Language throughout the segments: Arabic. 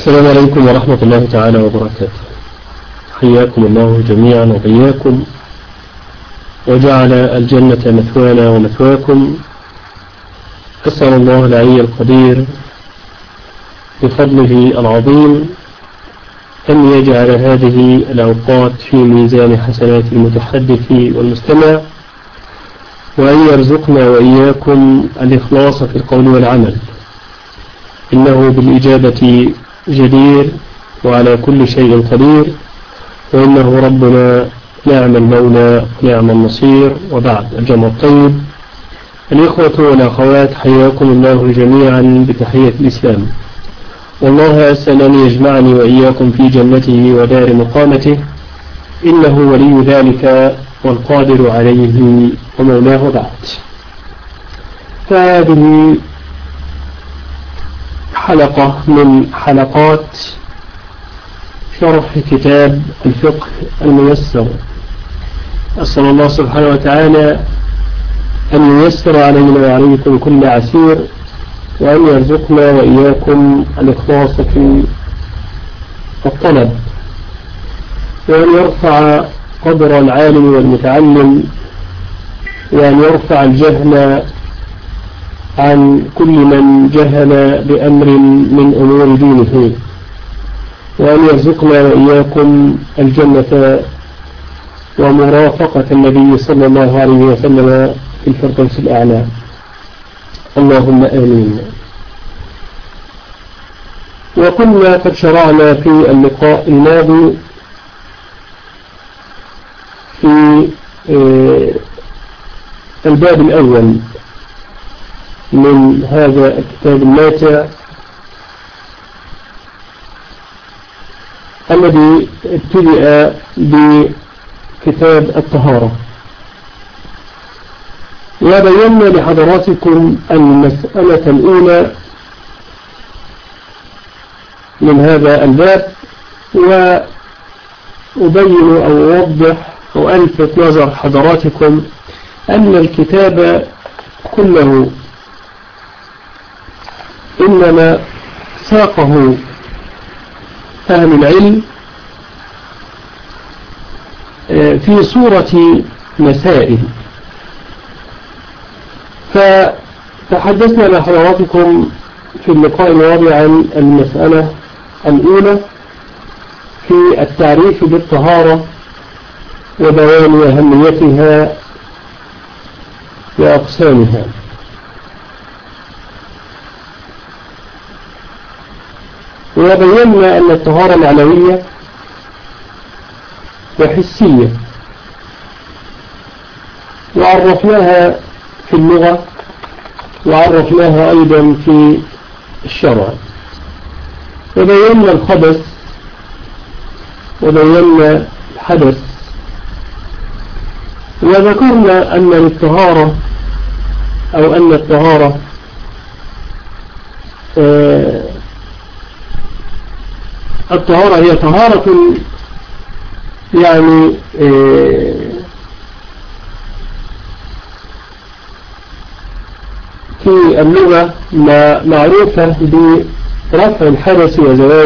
السلام عليكم ورحمة الله تعالى وبركاته. حياكم الله جميعا وبياكم، وجعل الجنة مثوانا ومثواكم. أسأل الله العلي القدير بفضله العظيم أن يجعل هذه الأوقات في ميزان حسنات المتحدث والمستمع، وأن يرزقنا وإياكم الإخلاص في القول والعمل، إنه بالإجابة جدير وعلى كل شيء قدير، وإنه ربنا نعم المولى ونعم النصير. وبعد، الجمع الطيب، الإخوة والأخوات، حياكم الله جميعا بتحية الإسلام، والله أسأل أن يجمعني وإياكم في جنته ودار مقامته، إنه ولي ذلك والقادر عليه ومولاه. بعد، فهذه حلقة من حلقات شرح كتاب الفقه الميسر. أسأل الله سبحانه وتعالى أن ييسر علينا وعليكم كل عسير، وأن يرزقنا وإياكم الإخلاص في الطلب، وأن يرفع قدر العالم والمتعلم، وأن يرفع الجهل عن كل من جهل بأمر من أمور دينه، وأن يرزقنا وإياكم الجنة ومرافقة النبي صلى الله عليه وسلم في الفردوس الأعلى، اللهم آمين. وكنا قد شرعنا في اللقاء الماضي في الباب الأول من هذا الكتاب الماتع الذي ابتدأ بكتاب الطهارة، وبينا لحضراتكم المسألة الأولى من هذا الباب، وأبين أو أوضح أو ألفت نظر حضراتكم أن الكتاب كله إنما ساقه أهل العلم في صورة مسائل. فتحدثنا مع حضراتكم في اللقاء الماضي عن المسألة الأولى في التعريف بالطهارة وبيان أهميتها وأقسامها، وبينا أن الطهارة معنوية وحسية، وعرفناها في اللغة، وعرفناها أيضا في الشرع، وبينا الخبث، وبينا الحدث، وذكرنا أن الطهارة أو أن الطهارة الطهارة هي طهارة يعني في اللغة معروفة برفع الحدث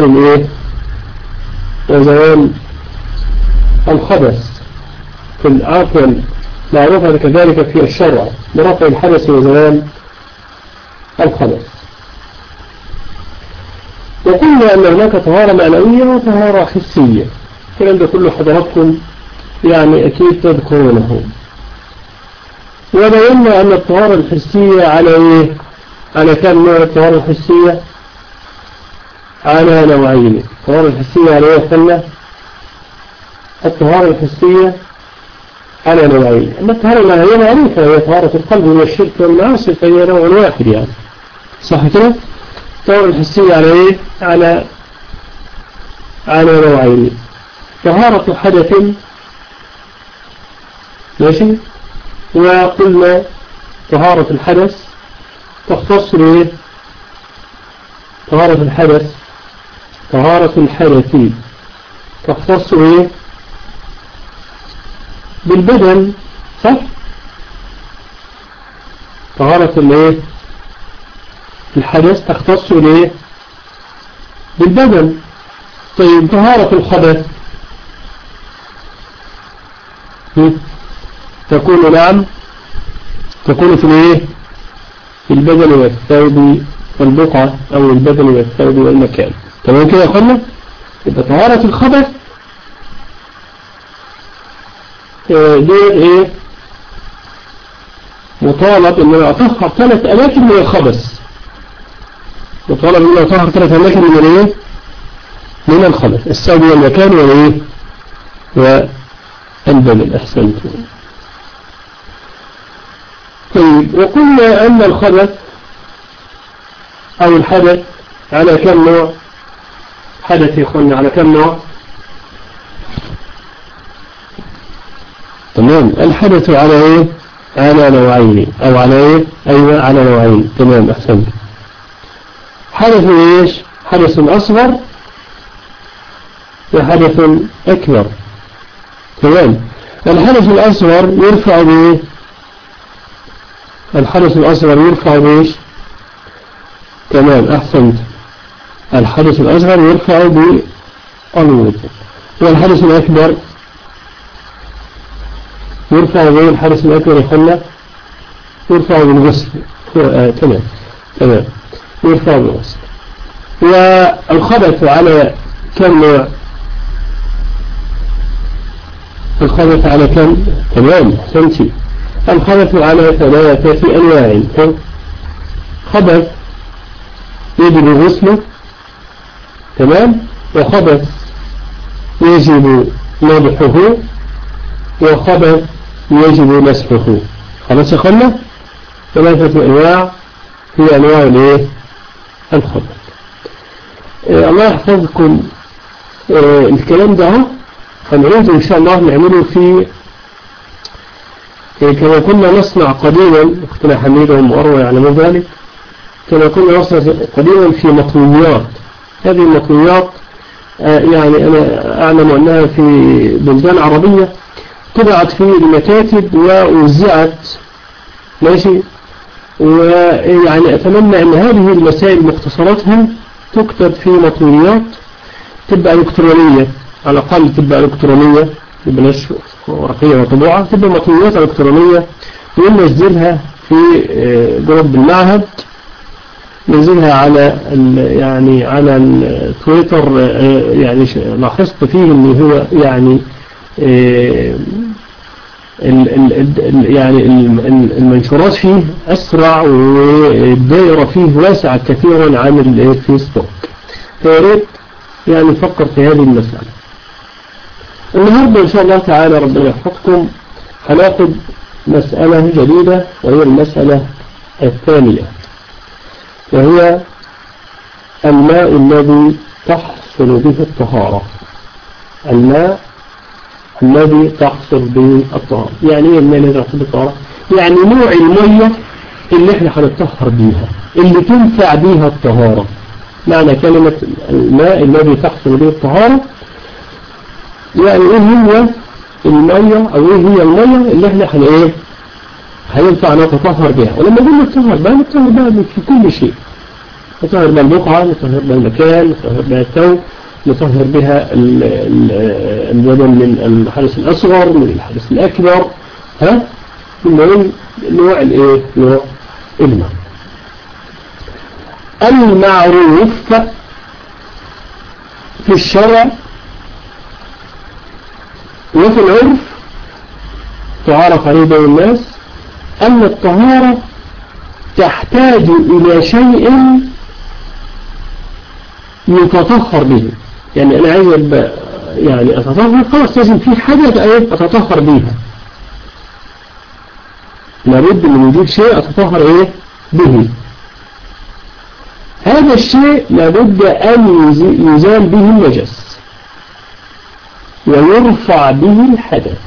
وزوال الخبث، في العفو معروفة كذلك في الشرع برفع الحدث وزوال الخبث. وقلنا أن هناك طهارة معنوية وطهارة حسية، الكلام ده كله حضراتكم يعني أكيد تذكرونه. وبينا أن الطهارة الحسية على كم نوع؟ الطهارة الحسية على نوعين. الطهارة الحسية على ايه قلنا؟ الطهارة الحسية على نوعين. أما الطهارة المعنوية معروفة، هي طهارة القلب والشرك والمعاصي، فهي نوع واحد يعني، صح كده؟ الطهارة الحسية على ايه؟ على نوعين. طهارة حدث، ماشي، وقلنا طهارة الحدث تختص بايه؟ طهارة الحدث تختص بايه؟ بالبدن، صح؟ طهارة الايه؟ الحدث تختص بايه؟ بالبدن. طيب طهارة الخبث تكون نعم تكون في الايه؟ في البدن والثوب والبقعة أو البدن والثوب والمكان. تمام كده يا أخوانا؟ يبقى طهارة الخبث دي ايه؟ مطالب ان انا اطهر 3 اماكن من الخبث. مطالب ان انا اطهر 3 اماكن من الايه؟ من الخبث، الثوب والمكان والايه؟ والبدن. احسنت. طيب وقلنا ان الخبث او الحدث على كم نوع؟ حدث يقولنا على كم نوع؟ تمام. الحدث على ايه؟ على نوعين او على ايه؟ ايوه على نوعين. تمام احسنت. حدث ايش؟ حدث اصغر وحدث اكبر. تمام. الحدث الاصغر يرفع بايه؟ الحدث الاصغر يرفع بايش؟ تمام احسنت. الحدث الاصغر يرفع بالوضوء. والحدث الاكبر يرفع به. الحدث الأكبر يخلى يرفع بالغسل. تمام تمام يرفع بالغسل. والخبث على كم نوع؟ الخبث على كم؟ تمام أحسنتي. الخبث على 3 أنواع. خبث يجب غسله. تمام. وخبث يجب نضحه. وخبث يجب مسحه. خلاص يا اخوانا؟ 3 انواع هي انواع الايه؟ الخبث. الله يحفظكم. الكلام ده هنعود ان شاء الله نعمله في كما كنا نصنع قديما. اختنا حميدة ومروة يعلمون ذلك. كما كنا نصنع قديما في مطويات. هذه المطويات يعني انا اعلم انها في بلدان عربية طبعت في المكاتب ووزعت. ماشي. ويعني أتمنى أن هذه المسائل مختصراتها تكتب في مطويات تبقى إلكترونية، على الأقل تبقى إلكترونية، بلاش ورقية وطبوعة، تبقى مطويات إلكترونية وننزلها في جروب المعهد، ننزلها على يعني على التويتر. يعني لاحظت فيه أنه هو يعني يعني المنشورات فيه أسرع والدائرة فيه واسعة كثيرا عن الفيسبوك. فياريت يعني نفكر في هذه المسألة. النهاردة إن شاء الله تعالى ربنا يحفظكم هناخد مسألة جديدة، وهي المسألة الثانية، وهي الماء الذي تحصل به الطهارة. الماء الذي تحصل به الطهارة. يعني ايه الماء الذي تحصل به الطهارة؟ يعني نوع المية اللي احنا هنتطهر بيها، اللي تنفع بيها الطهارة. معنى كلمة الماء الذي تحصل به الطهارة يعني ايه هي المية، او ايه هي المية اللي احنا هينفع نتطهر بها. ولما نقول نتطهر بها في كل شيء. نطهر بها البقعة، نطهر بها المكان، نطهر بها الثوب، نطهر بها البدن من الحدث الأصغر من الحدث الأكبر. من نوع نوع الماء. المعروف في الشرع وفي العرف تعرف عليه بين الناس أن الطهارة تحتاج إلى شيء يتطهر به. يعني أنا عايز يعني أتطهر، خلاص لازم في حاجة أتطهر بيها. لابد من وجود شيء أتطهر به. هذا الشيء لابد أن يزال به النجس ويرفع به الحدث.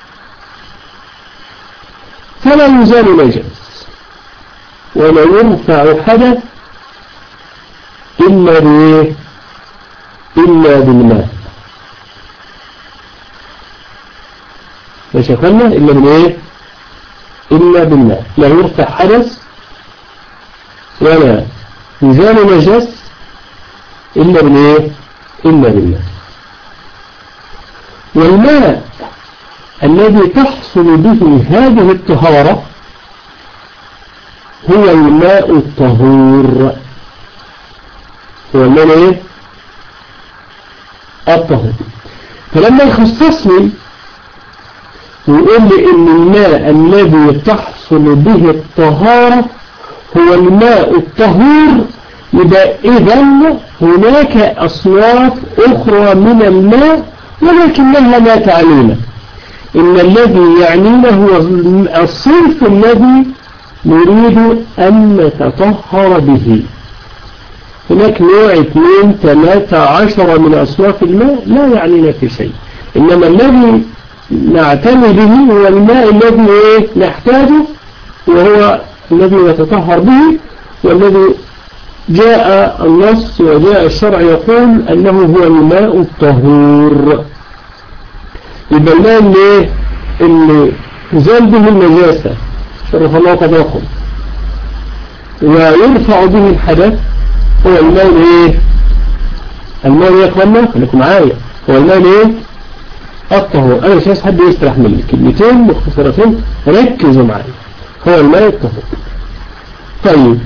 فلا يزال نجس ولا يرفع حدث إلا بالماء. ماشي يا اخوانا؟ إلا بالماء. لا يرفع حدث ولا يزال نجس إلا بالإيه؟ إلا بالماء. والماء الذي تحصل به هذه الطهارة هو الماء الطهور. هو الماء إيه؟ الطهور. فلما يخصصني ويقول لي إن الماء الذي تحصل به الطهارة هو الماء الطهور، يبقى إذن هناك أصناف أخرى من الماء ولكنها لا تعنينا. إن الذي يعنينا هو الصنف الذي نريد أن نتطهر به. هناك نوع 2 3 10 من أصناف الماء لا يعنينا في شيء، إنما الذي نعتني به هو الماء الذي نحتاجه، وهو الذي نتطهر به، والذي جاء النص وجاء الشرع يقول أنه هو الماء الطهور. يبقى الماء اللي زال به النجاسة شرف الله قدركم ويرفع به الحدث هو الماء الماء يا اخوانا خليكم معايا، هو الماء الطهور. انا مش عايز حد يسترح مني، كلمتين مختصرتين ركزوا معايا. هو الماء الطهور. طيب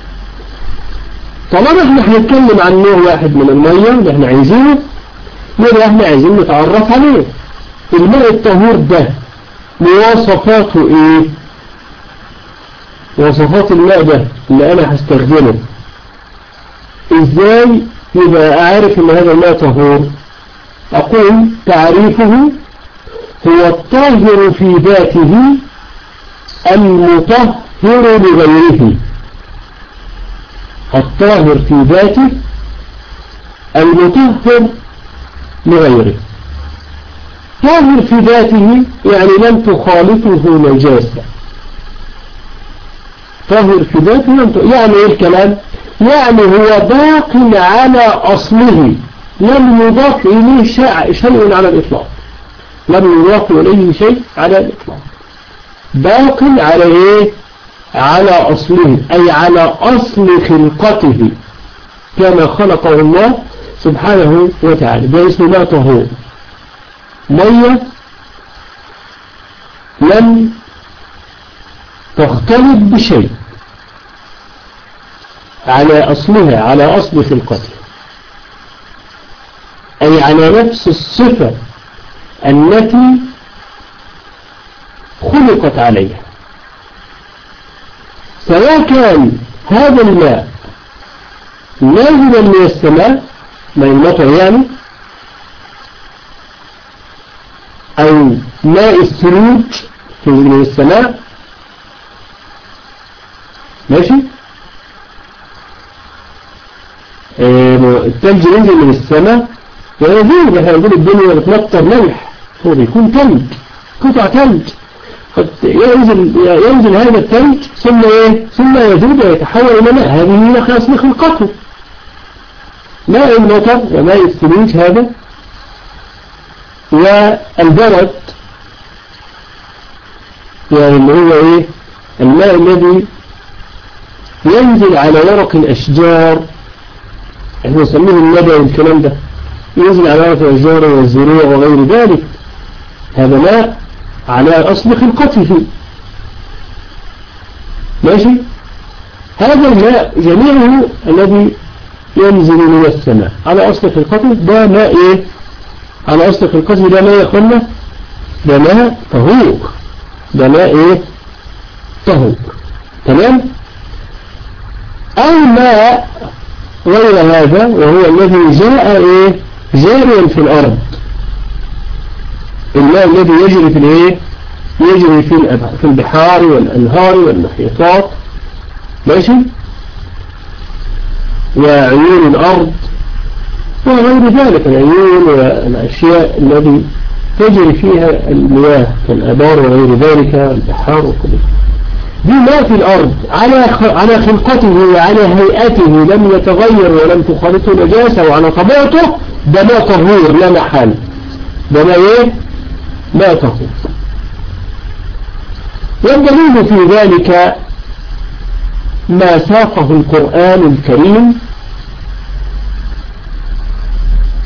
طالما احنا هنتكلم عن نوع واحد من المية اللي احنا عايزينه، يبقى احنا عايزين نتعرف عليه. الماء الطهور ده مواصفاته ايه؟ مواصفات الماء ده اللي انا هستخدمه ازاي يبقى اعرف ان هذا الماء طهور؟ اقول تعريفه هو الطاهر في ذاته المطهر لغيره. الطاهر في ذاته المطهر لغيره. طاهر في ذاته يعني لم تخالطه نجاسة. طاهر في ذاته يعني ايه الكلام؟ يعني هو باق على أصله، لم يضاف إليه شيء على الإطلاق. لم يضاف إليه شيء على الإطلاق. باق على إيه؟ على أصله، أي على أصل خلقته كما خلقه الله سبحانه وتعالى. ده اسمه ماء طهور. مية لم تختلط بشيء، على أصلها، على أصل خلقته، أي على نفس الصفة التي خلقت عليها. سواء كان هذا الماء نازلا من السماء، ماء المطر يعني، أو ماء الثلوج من السماء، ماشي؟ الثلج ينزل من السماء ويزول، احنا نقول الدنيا بتمطر ملح، هو بيكون ثلج، قطع ثلج، ينزل هذا الثلج ثم ثم يذوب ويتحول إلى ماء. هذه هي أصل خلقته. ماء المطر وماء الثلوج هذا، والبرد يعني اللي هو الماء الذي ينزل على ورق الأشجار، احنا نسميه الندى والكلام ده، ينزل على ورق الأشجار والزروع وغير ذلك، هذا ماء على أصل خلقته. ماشي؟ هذا الماء جميعه الذي ينزل من السماء على أصل خلقته ده ماء على أصل خلقته ده ماء يخلنا، ده ماء طهور، ده ماء طهور. تمام؟ أو ماء غير هذا وهو الذي جاء جاريا في الأرض، الماء الذي يجري في يجري في البحار والأنهار والمحيطات، ماشي، وعيون الأرض وغير ذلك، العيون والأشياء التي تجري فيها المياه كالآبار وغير ذلك، البحار وكل دي ماء في الأرض على خلقته وعلى هيئته، لم يتغير ولم تخالطه نجاسة، وعلى طبيعته ده ماء طهور لا محال، ده ماء ماء طهور. والدليل في ذلك ما ساقه القرآن الكريم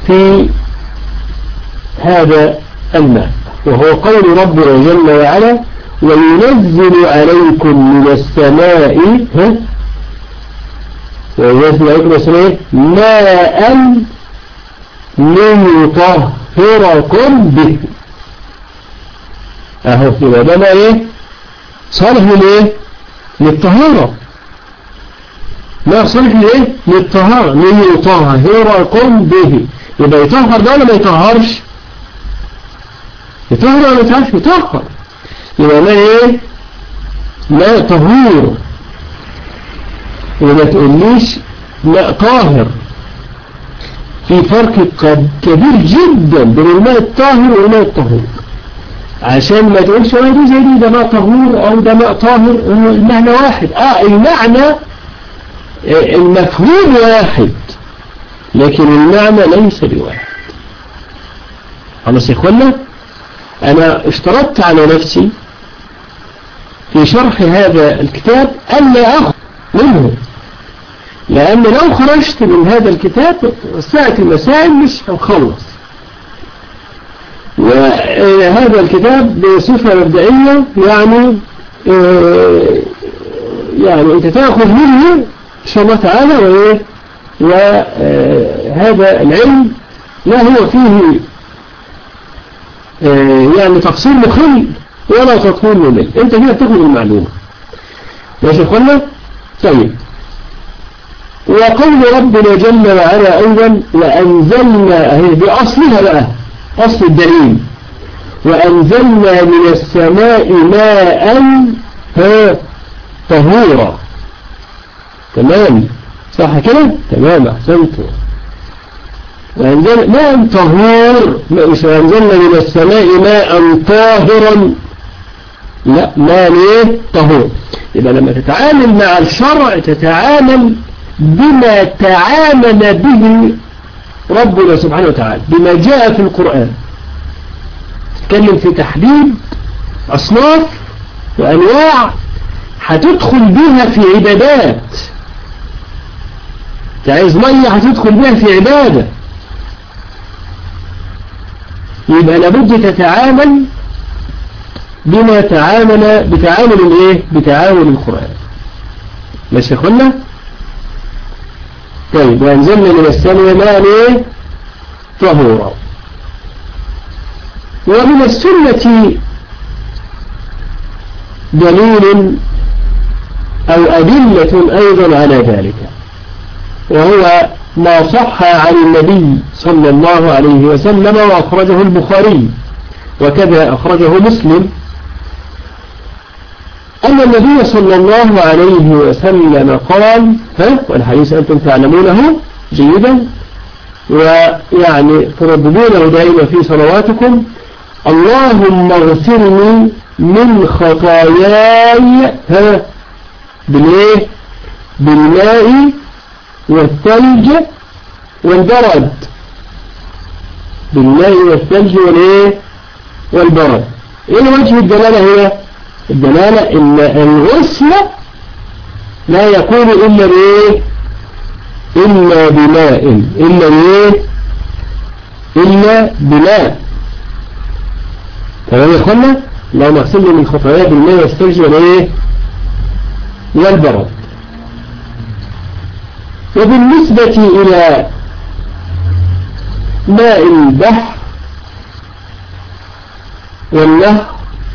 في هذا الماء، وهو قول ربنا جل وعلا وينزل عليكم من السماء وينزل عليكم من السماء ماء ليطهركم به. اهو يبقى ده ايه؟ صالح للايه؟ للطهارة. ما صالح للايه؟ للطهارة، ليطهركم به. يبقى يطهر ده ولا ما يطهرش؟ يطهر ولا ما يطهرش؟ يطهر. يبقى ما ايه؟ ما طهور، وما تقوليش لا طاهر. في فرق كبير جدا بين الماء الطاهر والماء الطهور، عشان ما تقولش دي زي دي، ده ماء طهور او ده ماء طاهر، المعنى واحد. المعنى المفهوم واحد، لكن المعنى ليس بواحد. خلاص يا اخوانا، انا اشترطت على نفسي في شرح هذا الكتاب ألا أخرج منه، لأن لو خرجت من هذا الكتاب ساعة المسائل مش هنخلص. وهذا الكتاب بصفة مبدئية يعني أنت تأخذ منه إن شاء الله تعالى، وهذا العلم لا هو فيه يعني تفصيل مخل ولا تطويل ممل، انت هنا تاخد المعلومة. ماشي يا اخوانا؟ طيب، وقول ربنا جل وعلا ايضا وانزلنا، اهي باصلها بقى اصل الدليل، وانزلنا من السماء ماء طهورا. تمام صح كده؟ تمام، احسنتوا. وأنزلنا ماء طهور، مش أنزلنا من السماء ماء طاهرا، لا، ماء ايه؟ طهور. يبقى لما تتعامل مع الشرع تتعامل بما تعامل به ربنا سبحانه وتعالى، بما جاء في القرآن. تتكلم في تحديد أصناف وأنواع هتدخل بها في عبادات. تعايز مية هتدخل بها في عبادة، يبقى لابد تتعامل بما بتعامل الايه؟ بتعامل القرآن. ماشي يا اخوانا؟ طيب، وانزلنا من السماء ماء ايه؟ طهورا. ومن السنة دليل او أدلة ايضا على ذلك، وهو ما صح عن النبي صلى الله عليه وسلم وأخرجه البخاري وكذا أخرجه مسلم، أن النبي صلى الله عليه وسلم قال، والحديث أنتم تعلمونه جيدا ويعني ترددونه دائما في صلواتكم: اللهم اغفرني من خطاياي بالإيه؟ بالماء والثلج والبرد. بالماء والثلج والايه؟ والبرد. ايه وجه الدلالة هنا؟ الدلالة ان الغسل لا يكون الا بايه؟ الا بماء، الا بايه؟ الا بماء. تمام يا اخوانا؟ اللهم اغسلني من خطاياي بالماء والثلج والايه؟ والبرد. وبالنسبة إلى ماء البحر والنهر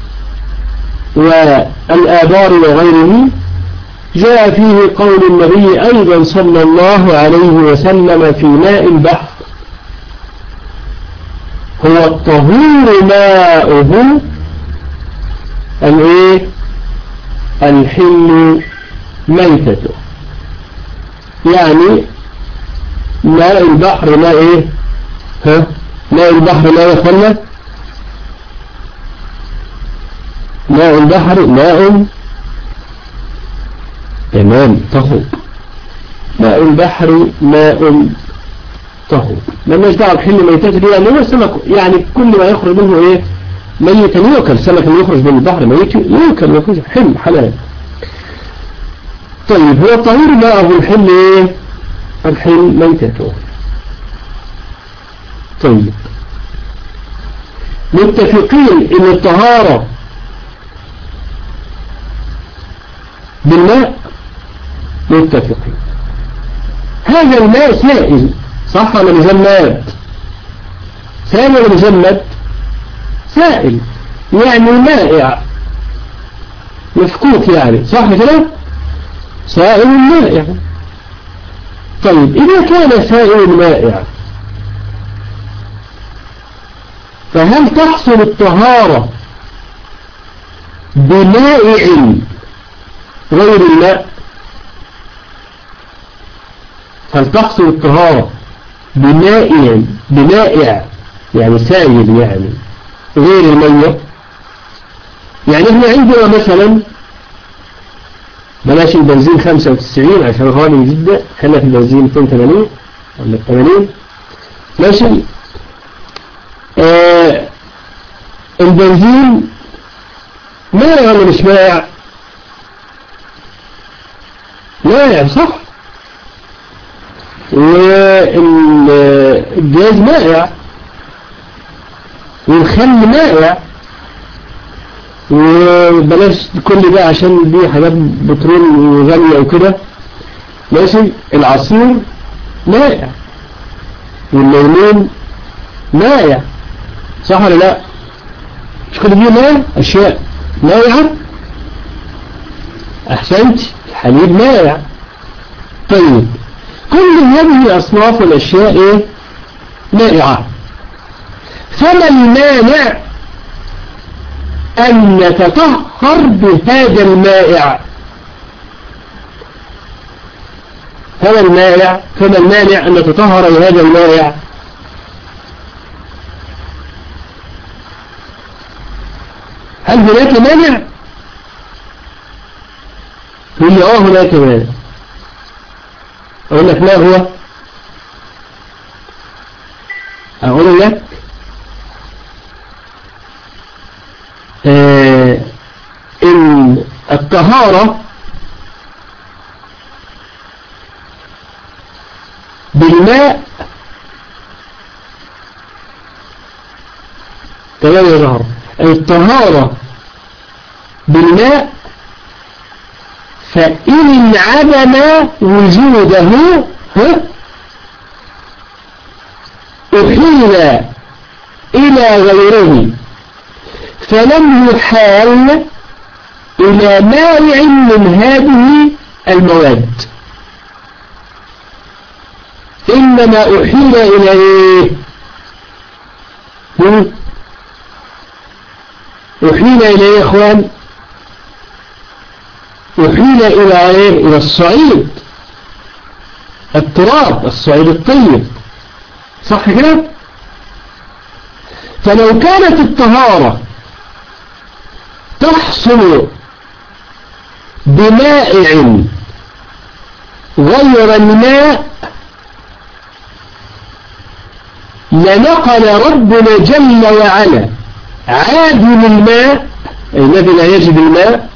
والآبار وغيره جاء فيه قول النبي أيضا صلى الله عليه وسلم في ماء البحر: هو الطهور ماؤه الحل ميتته. يعني ماء البحر ماء ايه؟ ماء البحر ماء يخلى، ماء البحر ماء تمام طهور. ماء البحر ماء طهور. لما يجدع الحل ميتته دي يعني هو السمك، يعني كل ما يخرج منه ايه؟ ميتا يؤكل. السمك اللي يخرج من البحر ميت يؤكل ويكون حلال. طيب، هو الطهور ماءه الحل ايه؟ الحل ميتته. طيب متفقين ان الطهارة بالماء؟ متفقين. هذا الماء سائل صح ولا مجمد؟ سائل ولا مجمد؟ سائل يعني مائع مفكوك يعني صح كده؟ سائل مائع. طيب إذا كان سائل مائع فهل تحصل الطهارة بمائع غير الماء؟ هل تحصل الطهارة بمائع يعني سائل يعني غير المية؟ يعني احنا عندنا مثلا بلاش البنزين 95 عشان غالي جدا، خلينا في البنزين 280 ولا 80 ماشي. البنزين مائع ولا مش مائع؟ مائع صح، والجاز مائع والخل مائع، وبلاش كل ده عشان دي حاجات بترول غالية وكده ماشي. العصير مائع والليمون مائع صح ولا لا؟ مش كل دي مائع أشياء مائعة. أحسنت، الحليب مائع. طيب كل هذه الأصناف والأشياء إيه؟ مائعة. فما المانع أن نتطهر بهذا المائع؟ فما المانع أن نتطهر بهذا المائع؟ هل هناك مانع؟ يقول لي هناك مانع. أقول لك ما هو؟ أقول لك إن الطهارة بالماء تمام يا زهر، الطهارة بالماء فإن انعدم وجوده أحيل إلى غيره فلم يحال إلى مانع من هذه المواد، إنما أحيل إلى إيه؟ أحيل إلى إيه يا إخوان؟ أحيل إلى إيه؟ إلى الصعيد، التراب، الصعيد الطيب صح كده؟ فلو كانت الطهارة تحصل بمائع غير الماء لنقل ربنا جل وعلا عادل الماء الذي لا يجد الماء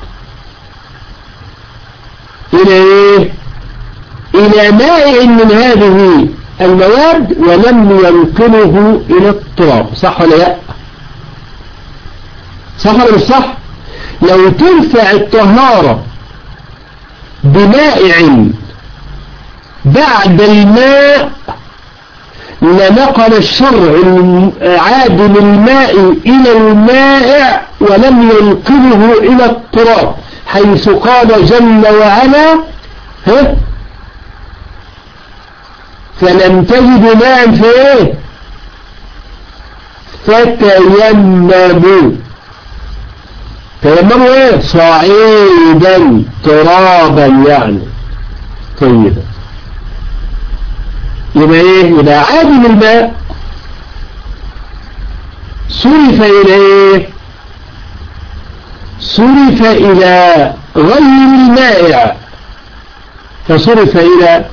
إلى إيه؟ إلى مائع من هذه المواد ولم ينقله إلى التراب صح ولا لا؟ صح ولا مش صح؟ لو تنفع الطهارة بمائع بعد الماء لنقل الشرع عادل الماء إلى المائع ولم ينقله إلى التراب، حيث قال جل وعلا فلم تجد ماء في ايه؟ فتيمموا. تيمموا ايه؟ صعيدا ترابا يعني طيبا. يبقى ايه؟ يبقى عادل الماء صرف الى ايه؟ صرف الى غير المائع فصرف الى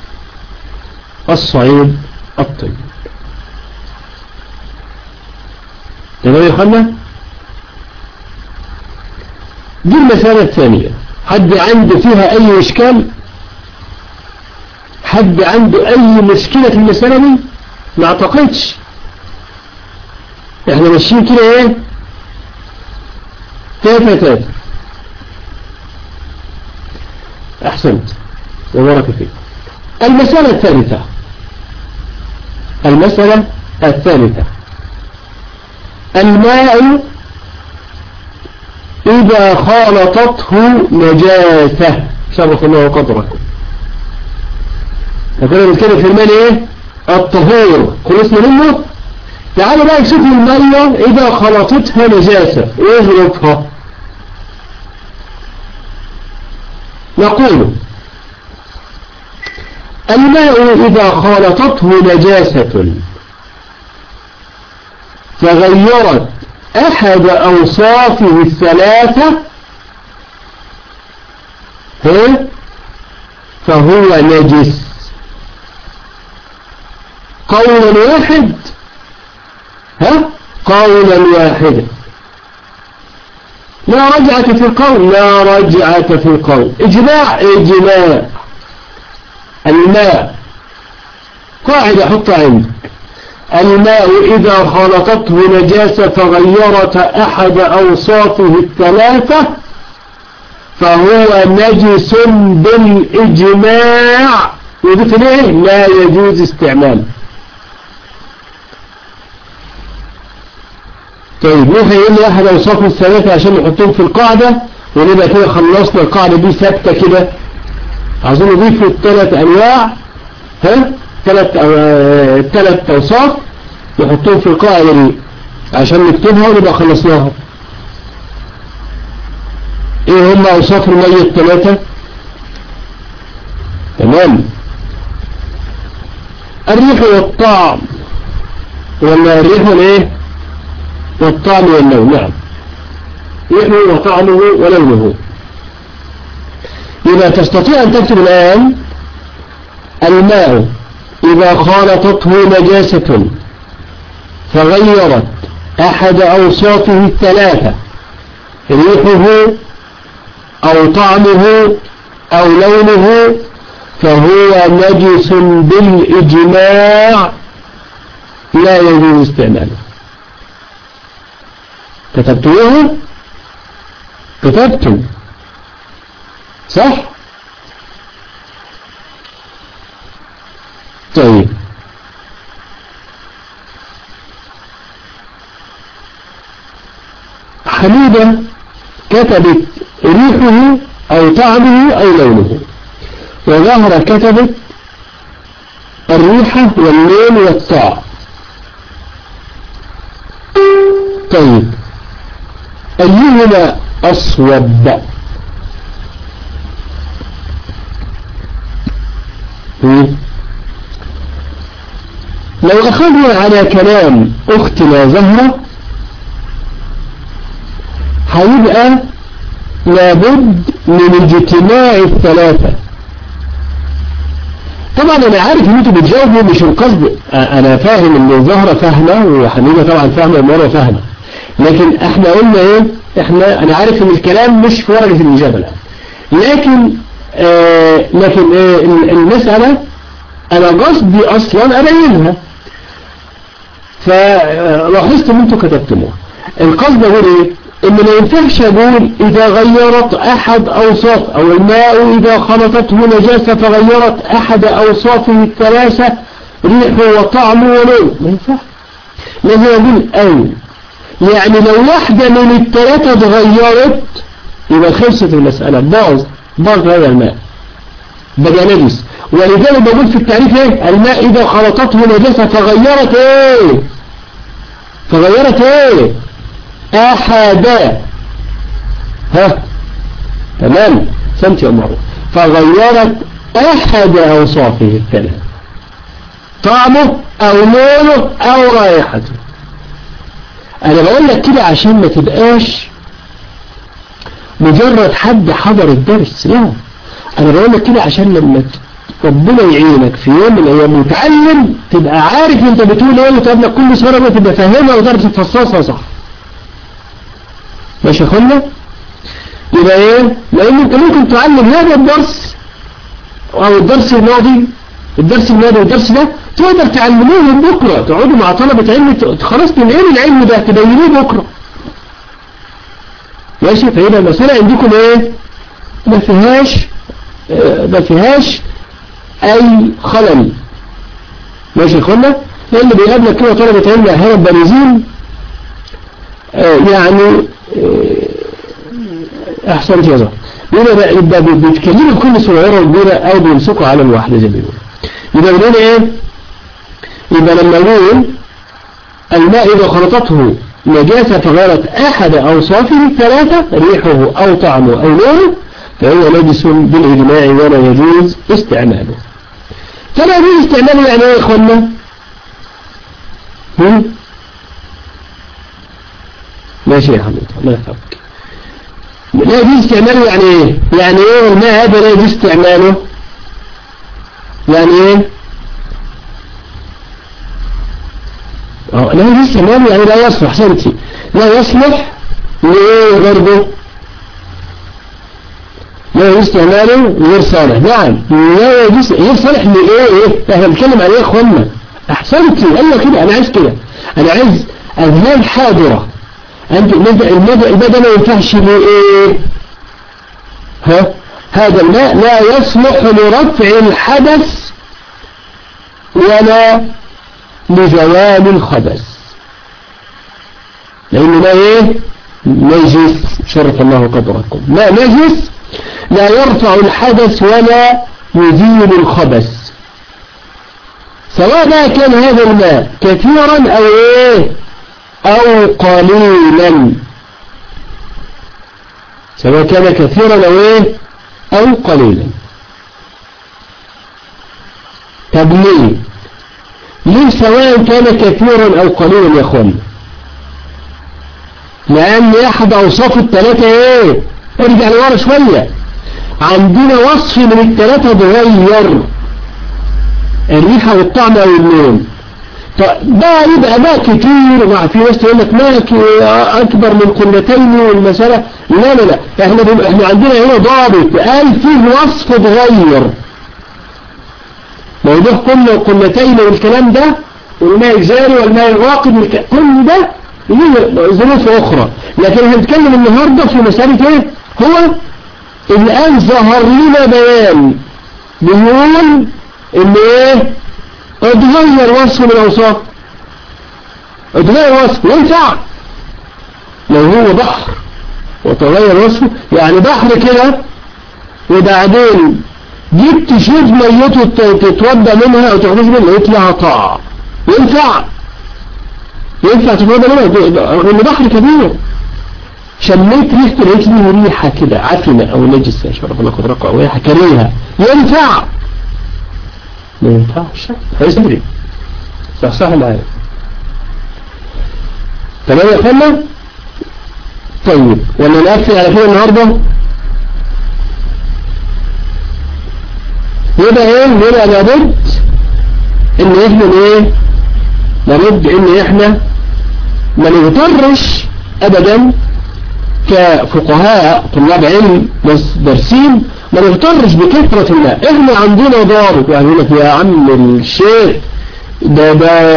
الصعيد الطيب. تمام يا اخوانا؟ دي المسألة الثانية. حد عنده فيها اي اشكال؟ حد عنده اي مشكلة في المسألة دي؟ ما اعتقدش. احنا ماشيين كده ايه تافه. احسنت وبارك فيك. المسألة الثالثة الماء إذا خالطته نجاسة شرف الله قدركم. فكنا بنتكلم في الماء ايه الطهور خلصنا منه. تعالوا بقى نشوف المية إذا خلطتها نجاسة ايه ظروفها. نقول الماء إذا خالطته نجاسة فغيرت أحد أوصافه الثلاثة فهو نجس قولا واحد. قولا واحدا لا رجعة في القول. لا رجعة في القول. إجماع الماء قاعدة حطها عندك. الماء إذا خلطته نجاسة فغيرت أحد أوصافه الثلاثة فهو نجس بالإجماع. يضيف ليه لا يجوز استعماله. طيب ليه هيقول لي أحد أوصافه الثلاثة عشان نحطهم في القاعدة ونبقى كده خلصنا القاعدة دي ثابتة كده. عايزين نضيف الثلاث أنواع ثلاث أوصاف نحطهم في القاعدة دي عشان نكتبها ونبقى خلصناها. ايه هم أوصاف المية الثلاثة؟ تمام. الريح والطعم ولا الريح والايه والطعم واللون. نعم ريحه وطعمه ولونه. إذا تستطيع أن تكتب الآن الماء إذا خالطته نجاسة فغيرت أحد أوصافه الثلاثة ريحه أو طعمه أو لونه فهو نجس بالإجماع لا يجوز استعماله. كتبتوه؟ كتبتم صح؟ طيب حميدة كتبت ريحه أو طعمه أو لونه وظهر كتبت الريحة واللون والطعم. طيب أيهما أصوب؟ لو أخذنا على كلام أختنا زهرة هيبقى لابد من اجتماع الثلاثة. طبعا أنا عارف إن أنتوا بتجاوبوا مش القصد. أنا فاهم إن زهرة فاهمة وحميدة طبعا فاهمة ومرة فاهمة، لكن إحنا قلنا إيه؟ أنا عارف إن الكلام مش في ورقة الإجابة الآن، لكن المسألة أنا قصدي أصلا أبينها، فلاحظت إن أنتوا كتبتموها. القصد أقول إيه؟ إن ما ينفعش أقول إذا غيرت أحد أوصاف أو الماء إذا خلطته نجاسة فغيرت أحد أوصافه الثلاثة ريحه وطعمه ولونه. ما ينفعش. لازم أقول أو يعني لو واحدة من الثلاثة اتغيرت يبقى خلصت المسألة، باظ هذا الماء بقى نجس. ولذلك بقول في التعريف ايه؟ الماء إذا خلطته نجاسة فغيرت ايه؟ أحد تمام سمت يا أمر. فغيرت أحد أوصافه الثلاثة طعمه أو لونه أو رائحته. أنا بقول لك كده عشان ما تبقاش مجرد حد حضر الدرس، لا أنا بقول لك كده عشان لما ربنا يعينك في يوم من الأيام متعلم تبقى عارف انت بتقول ايه وتبقى كل صورة ما تبقى فاهمها وتعرف تفصصها صح. ماشي يا اخوانا؟ يبقى ايه؟ لان انت ممكن تعلم هذا الدرس او الدرس الماضي الدرس الماضي والدرس ده تقدر تعلموهم بكرة، تقعدوا مع طلبة علم خلاص تنقلوا العلم ده تبينوه بكرة. ماشي. فيبقى المسألة عندكم ايه؟ ما فيهاش اي خلل. ماشي يا اخوانا. اللي بيقابلك كده طلبة علم احيانا بارزين يعني احسنت يا زهر، يبقى بيتكلموا بكل صغيرة وكبيرة او بيمسكوا على الواحدة زي ما بيقولوا. يبقى بنقول ايه؟ يبقى لما نقول الماء اذا خلطته نجاسة فغيرت احد اوصافه الثلاثة ريحه او طعمه او لونه فهو نجس بالاجماع ولا يجوز استعماله. فلا يجوز استعماله يعني ايه يا اخوانا؟ ماشي يا حبيبي الله يحفظك. لا يجوز استعماله يعني ايه؟ يعني ايه الماء هذا لا يجوز استعماله؟ يعني ايه؟ لا يجوز استعماله يعني لا يصلح. سنتي لا يصلح لإيه برضه؟ لا يجوز استعماله غير صالح. نعم لا يجوز غير صالح لإيه؟ احنا بنتكلم على ايه يا اخوانا؟ احسنتي. ايوه كده انا عايز كده. انا عايز اذهان حاضرة. انت الماء ده ما ينفعش لإيه؟ هذا الماء لا يصلح لرفع الحدث ولا لزوال الخبث، لأنه ما ايه؟ نجس. شرف الله قدركم. ما نجس لا يرفع الحدث ولا يزيل الخبث، سواء ما كان هذا الماء كثيرا او ايه او قليلا، سواء كان كثيرا او ايه او قليلا. طب ليه سواء كان كثيرا او قليلا يا اخوانا؟ لان احد اوصاف الثلاثة ايه؟ ارجع لورا شوية. عندنا وصف من الثلاثة اتغير، الريحة والطعم او اللون. ده يبقى ماء كتير، في ناس تقول لك ماء اكبر من قلتين والمسألة لا احنا عندنا هنا ضابط قال فيه وصف اتغير. موضوع قلتين والكلام ده والماء الجاري والماء الراقد كل ده ليه ظروف اخرى، لكن هنتكلم النهاردة في مسألة ايه؟ هو الان ظهر لنا بيان بيقول ان ايه؟ اتغير وصف من الاوصاف. اتغير وصف ينفع لو هو بحر وتغير وصفه، يعني بحر كده وبعدين جيت تشوف ميته تتوضى منها او تخرج منها لقيت لها طاعة، ينفع تتوضى منها لأن بحر كبير. شميت ريحته لقيت له ريحة كده عفنة او نجسة شرف الله قدركم او ريحة كريهة، ينفع؟ ما ينفعش. هيسمري صح معايا تمام يا اخوانا؟ طيب ولا نقفل على كده النهارده؟ يبقى ايه؟ يبقى لابد ان احنا ايه؟ لابد ان احنا ما نغترش ابدا كفقهاء طلاب علم دارسين، ما نغترش بكثرة الماء. احنا عندنا ضابط، يعني يقول لك يا عم الشيخ ده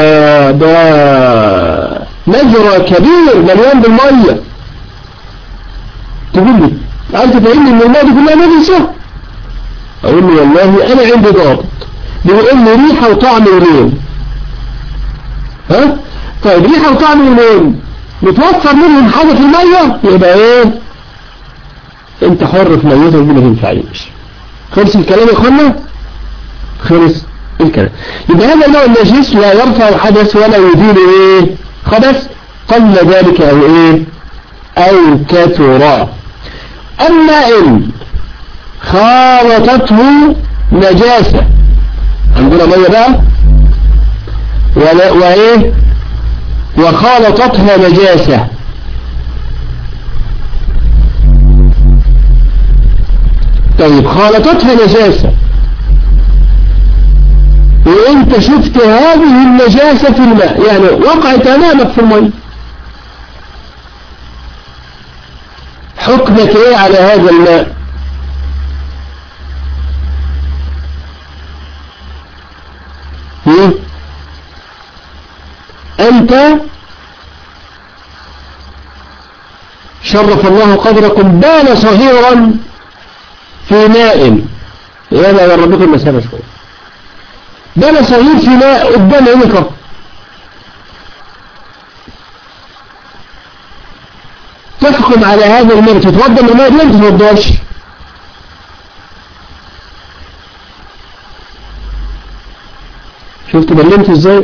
مجرى كبير مليان بالمية، تقول لي انت فاهمني ان الماء دي كلها نجسة؟ اقول له والله انا عندي ضابط بيقول لي ريحة وطعم ولون. طيب ريحة وطعم ولون متوفر منهم حاجة في المية، يبقى ايه؟ انت حر في ميته ودي ما تنفعيش. خلص الكلام يا اخوانا؟ خلص الكلام. يبقى هذا النوع النجس لا يرفع حدث ولا يزيل ايه؟ خبث قل ذلك او ايه؟ او كثر. اما ان خالطته نجاسة، عندنا مية بقى وايه؟ وخالطتها نجاسة، طيب خالطتها نجاسة وانت شفت هذه النجاسة في الماء، يعني وقعت امامك في الماء، حكمك ايه على هذا الماء؟ يعني أنت شرف الله قدركم بال صغيرا في ماء، يلا يقربكم المسافة شوية، بال صغير في ماء قدام عينك، تحكم على هذا الماء تتوضا من الماء ولا ما تتوضاش؟ شفت بلمت ازاي؟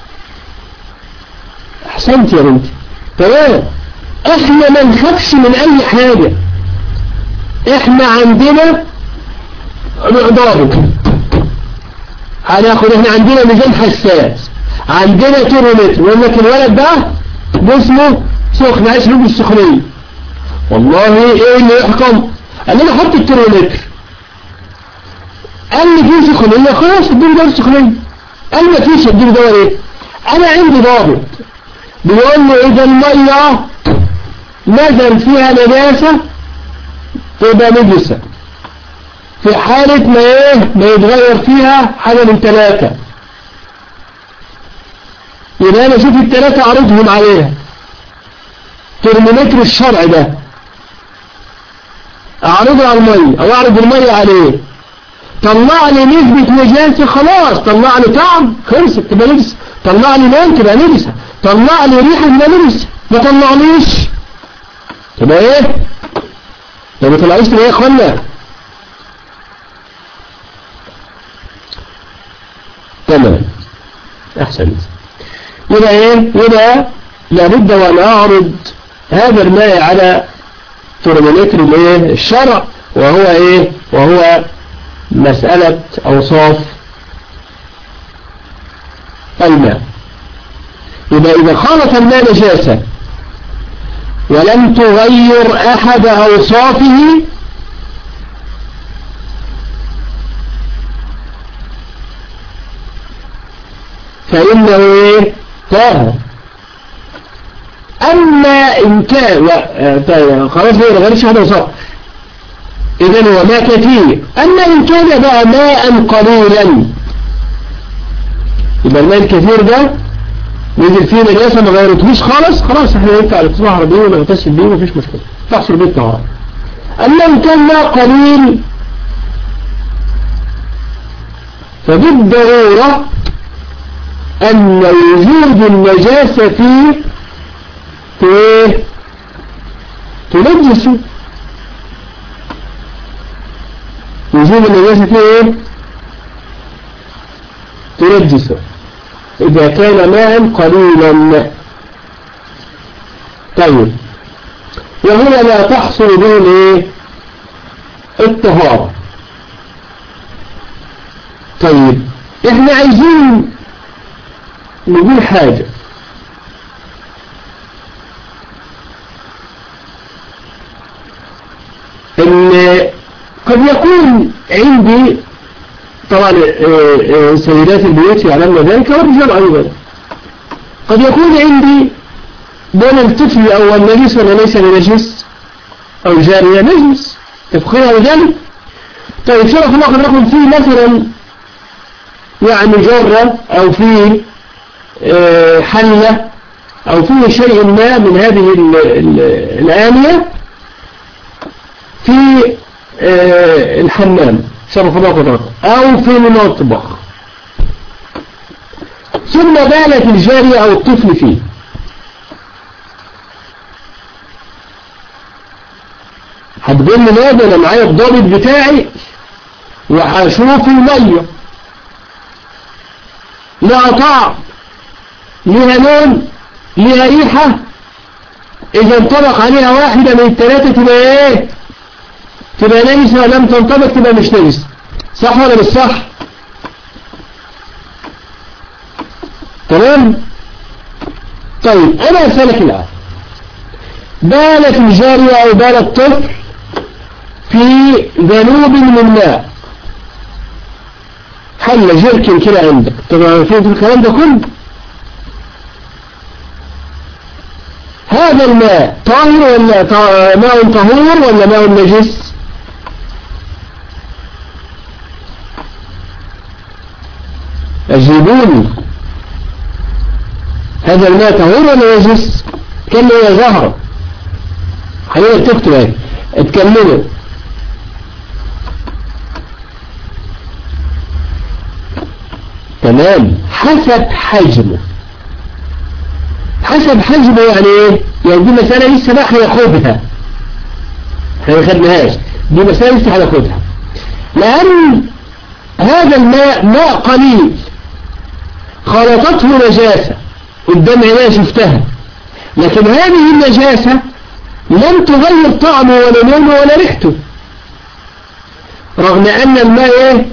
احسنت يا بنتي. تمام. احنا ما نخافش من اي حاجة، احنا عندنا ضابط هناخد، احنا عندنا ميزان حساس، عندنا تيرمتر، ويقول لك الولد ده جسمه سخن عايز يجيب السخنية، والله ايه اللي يحكم؟ قال لي حط التيرمتر، قال لي في سخنية خلاص اديله دواء السخنية، قال ما فيش اديله دواء ايه؟ انا عندي ضابط بيقول له اذا المية نزل فيها نجاسة تبقى نجسة، في حالة ما ايه ما يتغير فيها حاجة من 3، يبقى انا اشوف ال3 اعرضهم عليها، ترمومتر الشرع ده اعرضه على المية او اعرض المية عليه، طلع لي نسبة نجاسة خلاص، طلع لي طعم خلصت تبقى نجسة، طلع لي لون تبقى نجسة، طلع لي ريحة تبقى نجسة، ما طلعنيش تبقى ايه؟ ما طلعيش تبقى ايه يا اخوانا؟ تمام احسنت. يبقى ايه؟ يبقى لابد وان اعرض هذا الماء على ترمومتر الايه الشرع، وهو ايه؟ وهو مسألة اوصاف الماء. يبقى اذا خالط الماء نجاسة ولم تغير احد اوصافه فإنه ايه؟ طاهر. أما إن كان خلاص ما غيرش هذا وصف، إذن هو ماء كثير. أما إن كان بقى ماء قليلا، يبقى الماء الكثير ده نزل فيه نجاسة ما غيرتهوش خلاص احنا ينفع نتطهر بيه ونغتسل بيه ومفيش مشكلة، تحصل بيه الطهارة. أما إن كان ماء قليل فبالضرورة أن وجود النجاسة فيه تنجسه، وجود النجاسة فيه تنجسه إذا كان ماء قليلا. طيب، وهنا لا تحصل به الطهارة. طيب احنا عايزين نقول حاجة، ان قد يكون عندي طبعا سيدات البيوت يعلمن ذلك والرجال ايضا، قد يكون عندي بين الطفل او النجس ولا ليس بنجس او جارية نجس، تفخرها بذلك. طيب شرف الله قد يكون فيه مثلا يعني جرة او فيه حلة او فيه شيء ما من هذه الآنية في الحمام شرف الله قدرته او في المطبخ، ثم بالت الجارية او الطفل فيه، هتقول لي ماذا؟ انا معايا الضابط بتاعي وهشوف المية لها طعم لها لون لها ريحة، اذا انطبق عليها واحدة من الثلاثة تبقى ايه؟ تبقى نجسة، ولم تنطبق تبقى مش نجسة، صح ولا مش صح؟ تمام؟ طيب انا اسألك الآن، بالت الجارية او بال الطفل في ذنوب من الماء، حل جركن كده عندك، طبعا في الكلام ده كله، هذا الماء طاهر ولا ماء طهور ولا ماء نجس؟ أجيبوني، هذا الماء طهور ولا نجس؟ كلمة يا زهرة، حبيبي تكتب اهي، اتكلموا. تمام. حسب حجمه. حسب حجمه يعني ايه؟ يعني دي مسألة لسه بقى هناخدها، احنا ما خدناهاش، دي مسألة لسه هناخدها. لأن هذا الماء ماء قليل خلطته نجاسة قدام عينيا شفتها، لكن هذه النجاسة لم تغير طعمه ولا لونه ولا ريحته، رغم أن الماء ايه؟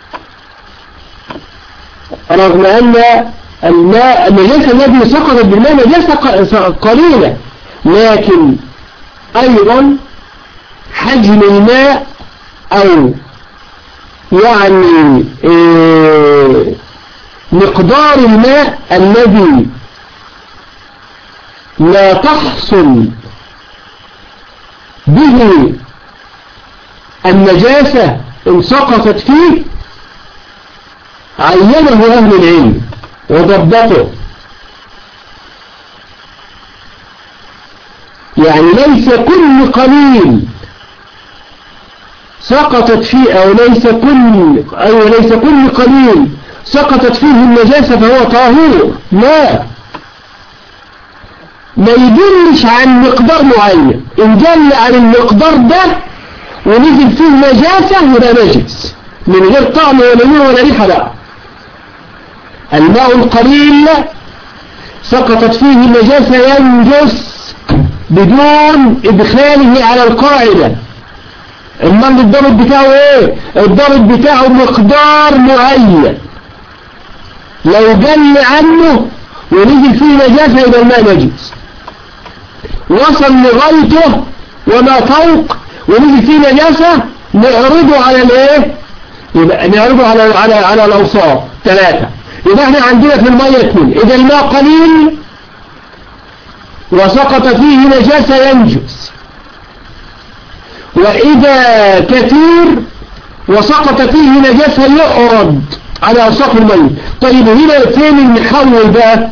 رغم أن الماء النجاسة الذي سقطت بالماء نجاسة قليلة، لكن أيضا حجم الماء أو يعني مقدار الماء الذي لا تحصل به النجاسة إن سقطت فيه عينه أهل العلم وضبطه. يعني ليس كل قليل سقطت فيه ليس كل قليل سقطت فيه النجاسة فهو طاهور، لا، ما يدلش عن مقدار معين. إن دل عن المقدار ده ونزل فيه نجاسة يبقى نجس من غير طعم ولا لون ولا ريحة. لا، الماء القليل سقطت فيه النجاسة ينجس بدون إدخاله على القاعدة. الماء الضابط بتاعه ايه؟ الضابط بتاعه مقدار معين، لو جل عنه ونزل فيه نجاسة يبقى الماء نجس، وصل لغايته وما فوق ونزل فيه نجاسة نعرضه على الايه؟ يبقى نعرضه على الأوصاف 3. يبقى احنا عندنا في الماء 2: إذا الماء قليل وسقط فيه نجاسة ينجس، وإذا كثير وسقط فيه نجاسة يعرض على أوصاف الماء. طيب هنا فين المحول بقى؟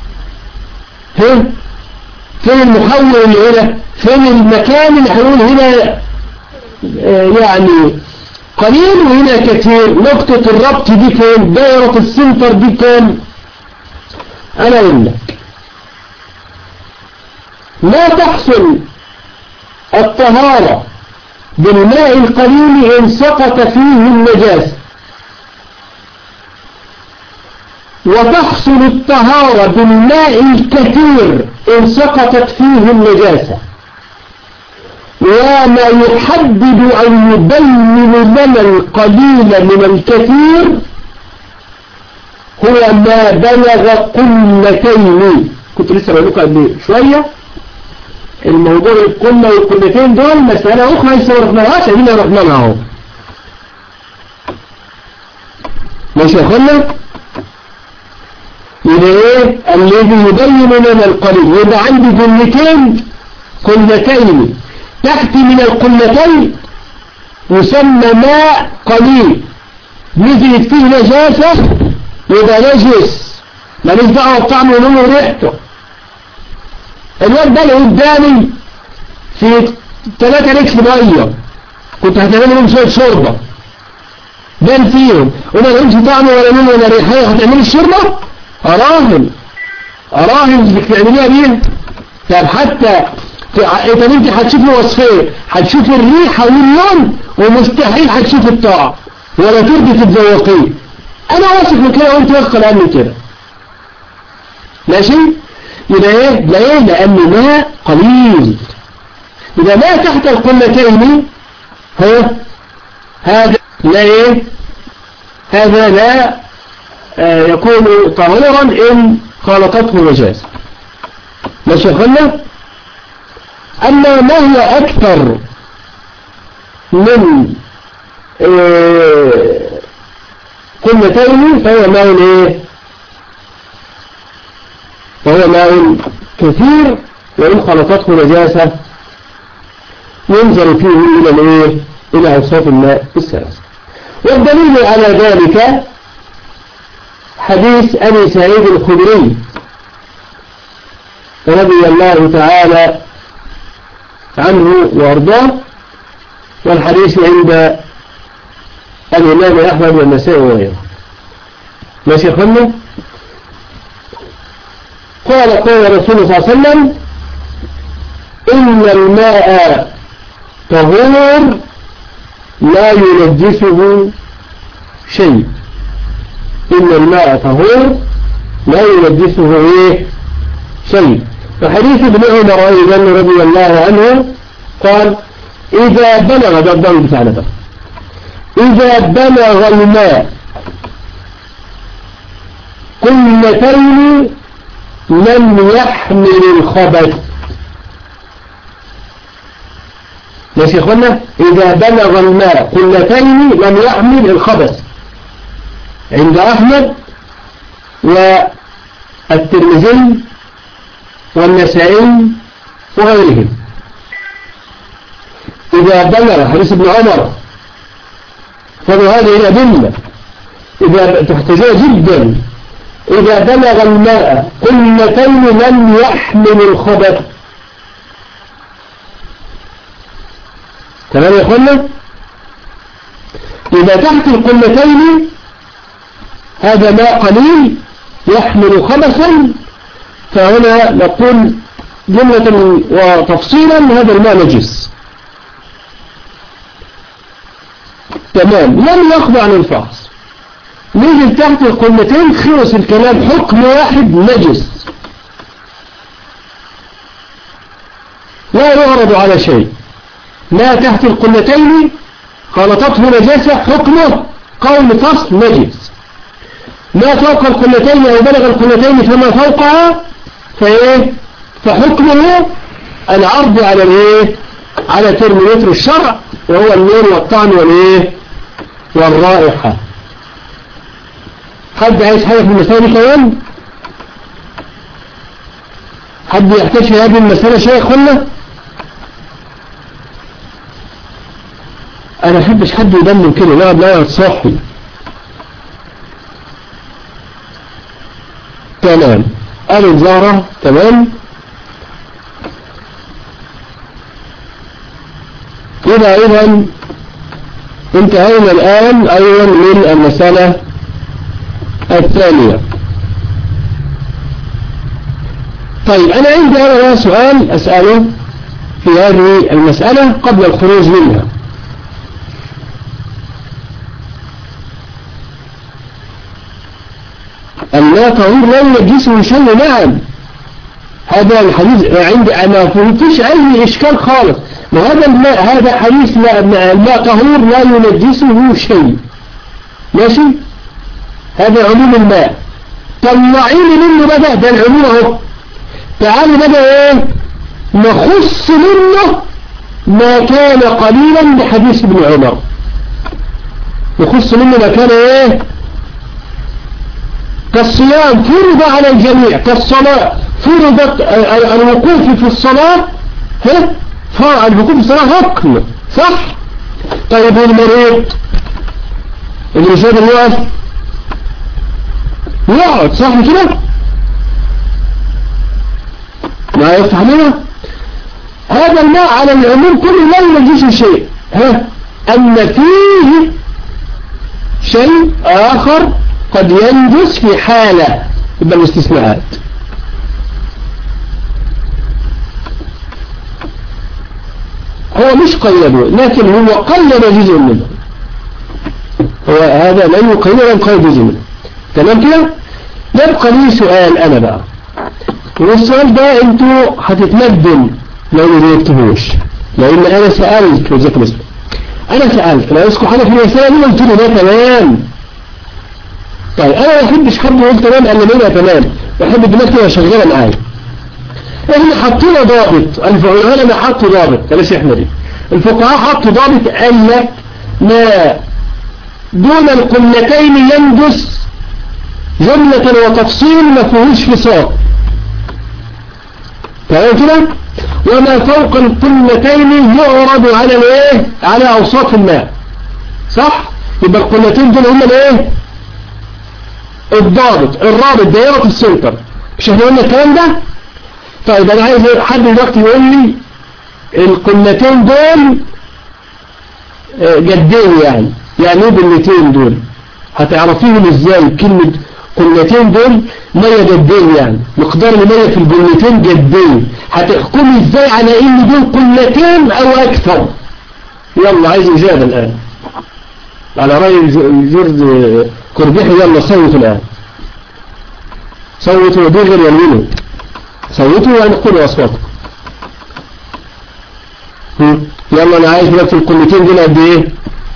فين المحول اللي هنا؟ فين المكان اللي هنقول هنا يعني قليل وهنا كثير؟ نقطة الربط دي فين؟ دائرة السنتر دي كام؟ أنا أقول لك لا تحصل الطهارة بالماء القليل إن سقط فيه النجاسة، وتحصل الطهارة بالماء الكثير إن سقطت فيه النجاسة. وما يحدد أن يبين لنا القليل من الكثير هو ما بلغ قلتين. كنت لسه بقول لكم قبل شوية الموضوع القلة والقلتين دول مسألة أخرى لسه ما رحناهاش، ادينا رحنا لها اهو. ماشي يا اخوانا؟ يبقى ايه الذي يبين لنا القليل؟ يبقى عندي قلتين تحت من القلتين يسمى ماء قليل، نزلت فيه نجاسة يبقى نجس، ماليش دعوة بطعمه ولونه وريحته. الواد ده اللي قدامي في 3 لتر ميه كنت هتعمل لهم شويه شوربه بان فيهم وما لهمش طعم ولا لون ولا ريحه، هتعملي الشوربه؟ اراهن انك تعمليها بيه. طب حتى انت هتشوفي وصفين، هتشوفي الريحه واللون ومستحيل هتشوفي الطعم ولا ترضي تتذوقيه. انا واثق من كده وانت واثقه عني كده. ماشي؟ يبقى ايه؟ لأنه ماء قليل. إذا ما تحت القلتين هذا لا ايه؟ هذا لا يكون طهورا إن خالطته نجاسة. ماشي يا اخوانا؟ أما ما هو أكثر من قلتين فهو ماء ايه؟ وهو ماء كثير، وإن خلطته نجاسة ينظر فيه إلى أوصاف الماء الثلاثة. والدليل على ذلك حديث أبي سعيد الخدري رضي الله تعالى عنه وأرضاه، والحديث عند الإمام أحمد والنسائي وغيره. ماشي يا أخوانا؟ قال رسول الله صلى الله عليه وسلم: إن الماء طهور لا ينجسه شيء. إن الماء طهور لا ينجسه شيء. وحديث ابن عمر أيضا رضي الله عنه قال: إذا بلغ إذا بلغ الماء قلتين لم يحمل الخبث. ماشي يا اخوانا؟ إذا بلغ الماء قلتين لم يحمل الخبث، عند أحمد والترمذي والنسائي وغيرهم. إذا بلغ حديث ابن عمر، فهذه الأدلة إذا تحتاجها جدا. إذا بلغ الماء قلتين لم يحمل الخبث. تمام يا أخوانا؟ إذا تحت القلتين هذا ماء قليل يحمل خبثا، فهنا نقول جملة وتفصيلا هذا الماء نجس. تمام، لم يخضع عن الفحص. نزل تحت القلتين خلص الكلام، حكم واحد نجس لا يعرض على شيء. ما تحت القلتين خلطته نجاسة، حكمه قول فصل نجس. ما فوق القلتين أو بلغ القلتين فما فوقها فحكمه العرض على على ترميمتر الشرع، وهو اللون والطعم والرائحة. حد عايز حاجة في المسألة كمان؟ حد يحتاج في هذه المسألة شيء يقولنا؟ أنا أحبش حد يدمن كده، لا يتصحي. تمام، قال زارة. تمام، إذا انتهينا الآن أيضا من المسألة الثانية. طيب أنا عندي سؤال أسأله في هذه المسألة قبل الخروج منها. الماء طهور لا ينجسه شيء. نعم، هذا الحديث عندي أنا فيش أي إشكال خالص. وهذا الماء، هذا حديث الماء طهور لا ينجسه شيء. ماشي، هذا عموم الماء. طلعيني منه بدأ ده العموم اهو. تعالوا بدأ نخص منه ما كان قليلا بحديث ابن عمر. نخص منه ما كان كالصيام فرض على الجميع، كالصلاة فرضت الوقوف في الصلاة. الوقوف في الصلاة ركن، صح؟ طيب المريض اللي مش قادر يقف يقعد، صح كده؟ ما يفتح منه. هذا الماء على العموم كله لا ينجس شيء. أن فيه شيء آخر قد ينجس في حالة، يبقى الاستثناءات. هو مش قيده، لكن هو قيد جزء منه. هو هذا لا يقيد ولا يقيد جزء منه. تمام كده؟ يبقى لي سؤال أنا بقى، والسؤال ده انتوا هتتندم لو ما جاوبتهوش، لأن أنا سألت وجزاكم الله. أنا سألت لا يذكر حاجة في المسألة دي، قلت له ده تمام. طيب أنا ما بحبش حد يقول تمام أنا منها تمام، بحب الدماغ كده شغالة معايا. احنا حطينا ضابط، العلماء حطوا ضابط، بلاش احنا دي. الفقهاء حطوا ضابط، قال لك ما دون القلتين ينجس جملة وتفصيل ما فيهوش فصال. تمام كده؟ وما فوق القلتين يعرض على على اوصاف الماء. صح؟ يبقى القلتين دول هم الضابط الرابط دائرة السنتر، مش احنا قلنا الكلام ده؟ طيب انا عايز حد دلوقتي يقول لي القلتين دول جدين، يعني ايه بالمتين دول؟ هتعرفيهم ازاي؟ كلمة قلتين دول مية جدين، يعني مقدار المية في القلتين جدين، هتحكمي ازاي على ان دول قلتين او اكثر؟ يلا عايز اجابة الان على رأي جورج كوربيحي. يلا صوتوا الان، صوتوا وبغير يمينوا، صوتوا يعني قولوا اصواتكم. يلا انا عايز دلوقتي القلتين دول قد ايه؟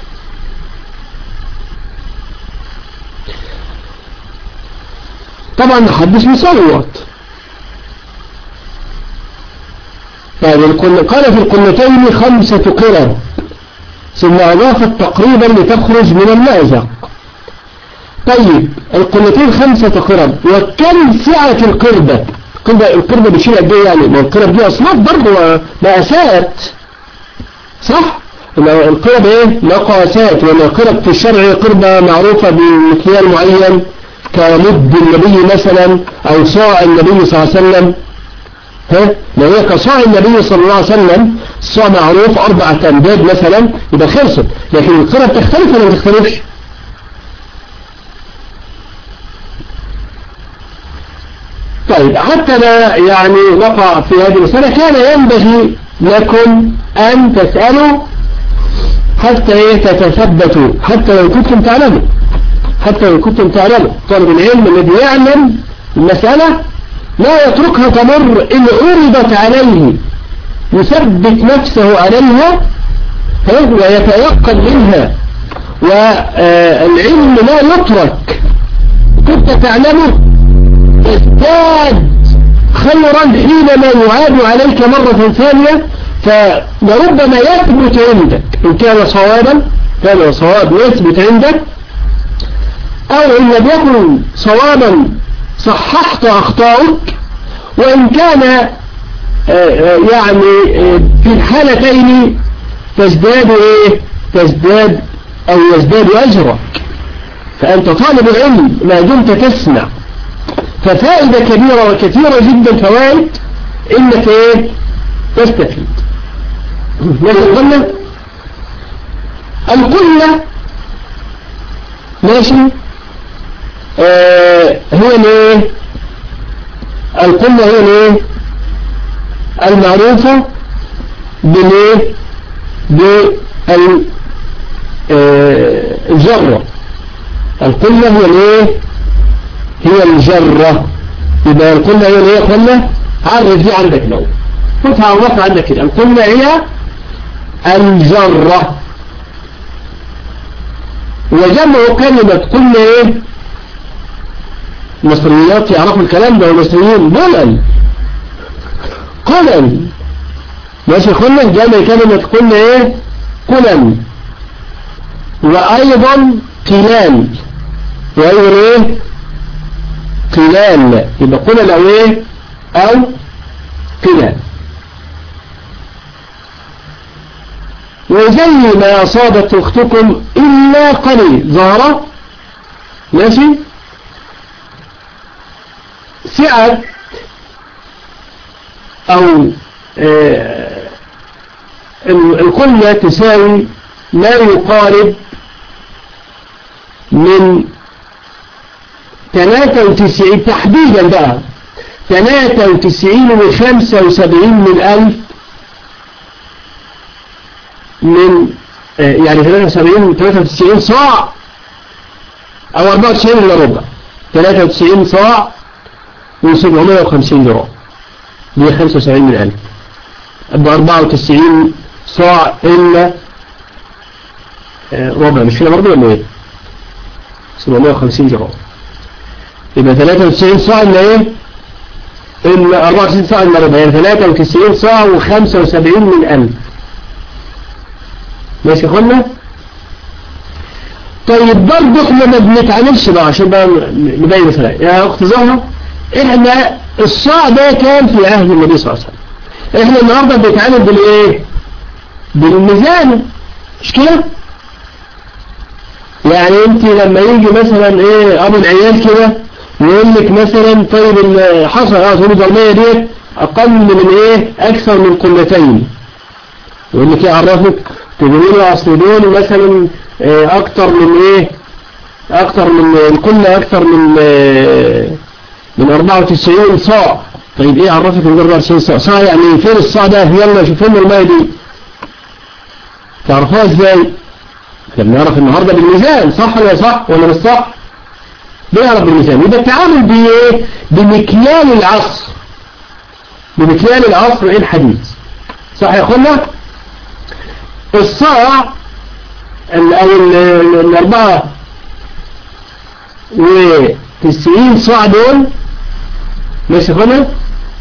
طبعا محدش بيصوت. طيب قال في القلتين 5 قرب، ثم اضافت تقريبا لتخرج من المأزق. طيب القلتين 5 قرب، وكم سعة القربة؟ القربة بتشيل قد ايه يعني؟ ما القرب دي اصناف برضه مقاسات، صح؟ القرب ايه؟ مقاسات، وما القرب في الشرع قربة معروفة بمكيال معين كمد النبي مثلا او صاع النبي صلى الله عليه وسلم. لو هي كصاع النبي صلى الله عليه وسلم الصاع معروف 4 أمداد مثلا يبقى خلصت، لكن القرب تختلف ولا ما تختلفش؟ طيب حتى لا يعني نقع في هذه المسألة، كان ينبغي لكم أن تسألوا حتى تتثبتوا، حتى لو كنتم تعلموا، طالب العلم الذي يعلم المسألة لا يتركها تمر، إن عرضت عليه يثبت نفسه عليها ويتيقن منها، والعلم لا يترك. كنت تعلمه ازداد خيرا حينما يعاد عليك مرة ثانية، فلربما يثبت عندك إن كان صوابا، كان صواب يثبت عندك، أو إن لم يكن صوابا صححت أخطائك، وإن كان يعني في الحالتين تزداد أو يزداد أجرك، فأنت طالب العلم ما دمت تسمع، ففائدة كبيرة وكثيرة جدا فوائد إنك تستفيد. قلنا القلة ماشي هو الايه؟ القلة هي الايه؟ المعروفة بالايه؟ بالجرة. القلة هي الايه؟ هي الجرة. يبقى القلة هي الايه؟ قلة عرف دي عندك لو كنت عرفت عندك كده. القلة هي الجرة، وجمع كلمة قلة ايه؟ المصريات يعرفوا الكلام ده، والمصريين قلل ماشي. قلة جمع كلمة قلة ايه؟ قلل. وايضا قلال، وايضا ايه؟ قلال. يبقى قلل او ايه؟ او قلال. وزي ما أصابت أختكم إلا قليل ظهر ماشي. سعة أو القلة تساوي ما يقارب من 93 تحديدا بقى 93 و75 من يعني 93 صاع او 94 الا ربع. 93 صاع و750 جرام دي 75 من 1000. ب 94 صاع الا ربع، مش كده برضه ولا ايه؟ 750 جرام. يبقى 93 صاع الا ايه؟ الا 94 صاع الا ربع، يعني 93 صاع و75 من 1000. ماشي يا اخوانا؟ طيب برضه احنا ما بنتعاملش بقى عشان بقى نبين مثلا يا اخت زهره، احنا الصاع ده كان في عهد النبي صلى الله عليه وسلم، احنا النهارده بنتعامل بالايه؟ بالميزان، مش كده؟ يعني انت لما يجي مثلا ايه ابو العيال كده يقول لك مثلا طيب الحصى تقول الضربية دي اقل من ايه اكثر من قلتين، يقول لك ايه عرفك تقولي له اصل دول مثلا اكتر من ايه اكتر من القلة اكتر من 94 صاع. طيب ايه عرفك من 94 صاع يعني فين الصاع ده؟ يلا شوفوا لنا الماء دي تعرفوها ازاي؟ لما نعرف النهارده بالميزان، صح ولا صح ولا مش صح؟ بنعرف بالميزان. يبقى التعامل بايه؟ بمكيال العصر، بمكيال العصر الحديث، صح يا اخوانا؟ الصاع او ال94 صاع دول ماشي يا اخوانا؟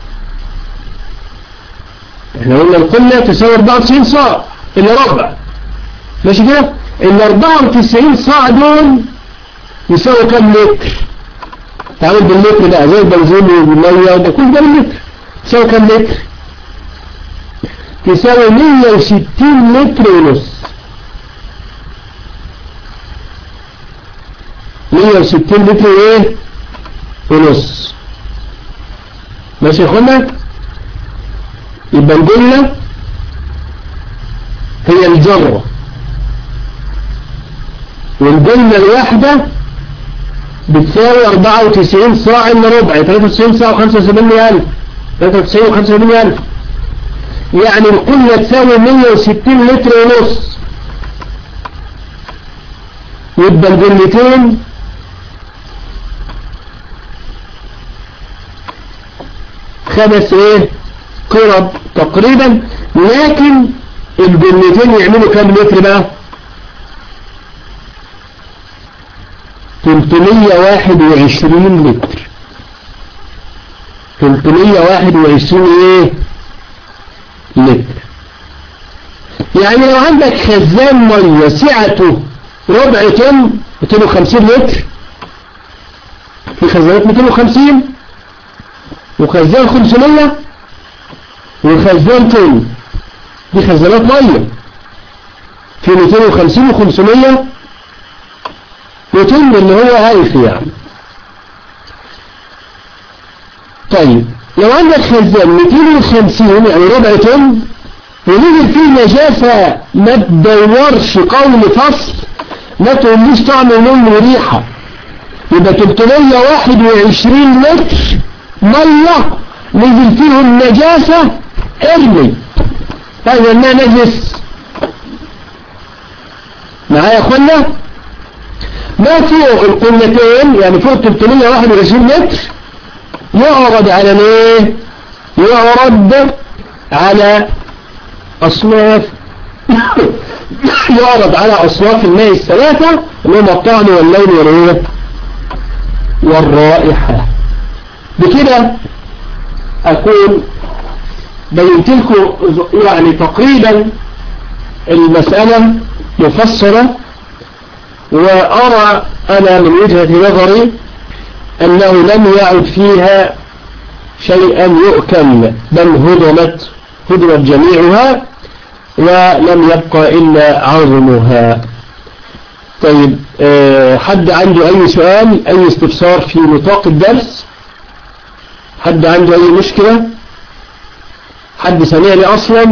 احنا قلنا القلة تساوي 94 صاع الا ربع، ماشي كده؟ ال94 صاع دول يساوي كم لتر؟ تعامل باللتر بقى زي البنزين والمية ده كل ده باللتر. يساوي كم لتر؟ يساوي 160 لتر ونص. 160 لتر ايه ونص، ماشي يا اخوانا؟ يبقى الجملة هي الجرة، والجملة الواحدة بتساوي 94 صاع الا ربع، 93 صاع و75,000، 93 و75,000، يعني القلة تساوي 160 لتر ونص. يبقى الجملتين خمس ايه قرب تقريبا، لكن الجملتين يعملوا كام لتر بقى؟ 321 لتر. 321 ايه لتر. يعني لو عندك خزان ميه سعته ربع طن 250 لتر، في خزانات 250 وخزان 500 وخزان طن، دي خزانات ميه في 250 و500 وطن اللي هو هايف يعني. طيب لو عندك خزان 250 يعني ربع طن ونزل فيه نجاسة ما تدورش قول فصل، ما تقوليش طعم ولون وريحة، يبقى 321 لتر مية نزل فيهم نجاسة ارمي، هذا ما نجس. معايا يا اخوانا؟ ما فوق القلتين يعني فوق 321 لتر يعرض على ايه؟ يعرض على أصناف يعرض على أصناف الماء الثلاثة اللي هم الطعم واللون والريح والرائحة. بكده أكون بينت لكم يعني تقريبا المسألة مفصلة، وأرى أنا من وجهة نظري أنه لم يعد فيها شيئا يؤكل، بل هدمت جميعها ولم يبقى إلا عظمها. طيب حد عنده أي سؤال أي استفسار في نطاق الدرس؟ حد عنده أي مشكلة؟ حد سمعني أصلا؟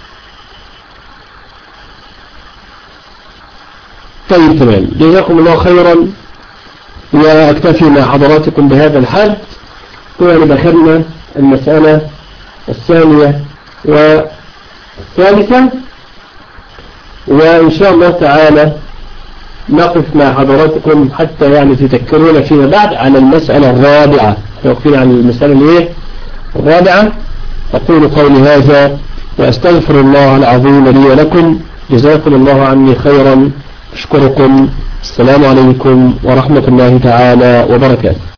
طيب تمام، جزاكم الله خيرا، وأكتفي مع حضراتكم بهذا الحد. ونبخرنا المسألة الثانية والثالثة، وإن شاء الله تعالى نقف مع حضراتكم حتى يعني تذكرونا فيما بعد على المسألة الرابعة. نقفين على المسألة الرابعة. أقول قولي هذا وأستغفر الله العظيم لي ولكم، جزاكم الله عني خيرا، أشكركم، السلام عليكم ورحمة الله تعالى وبركاته.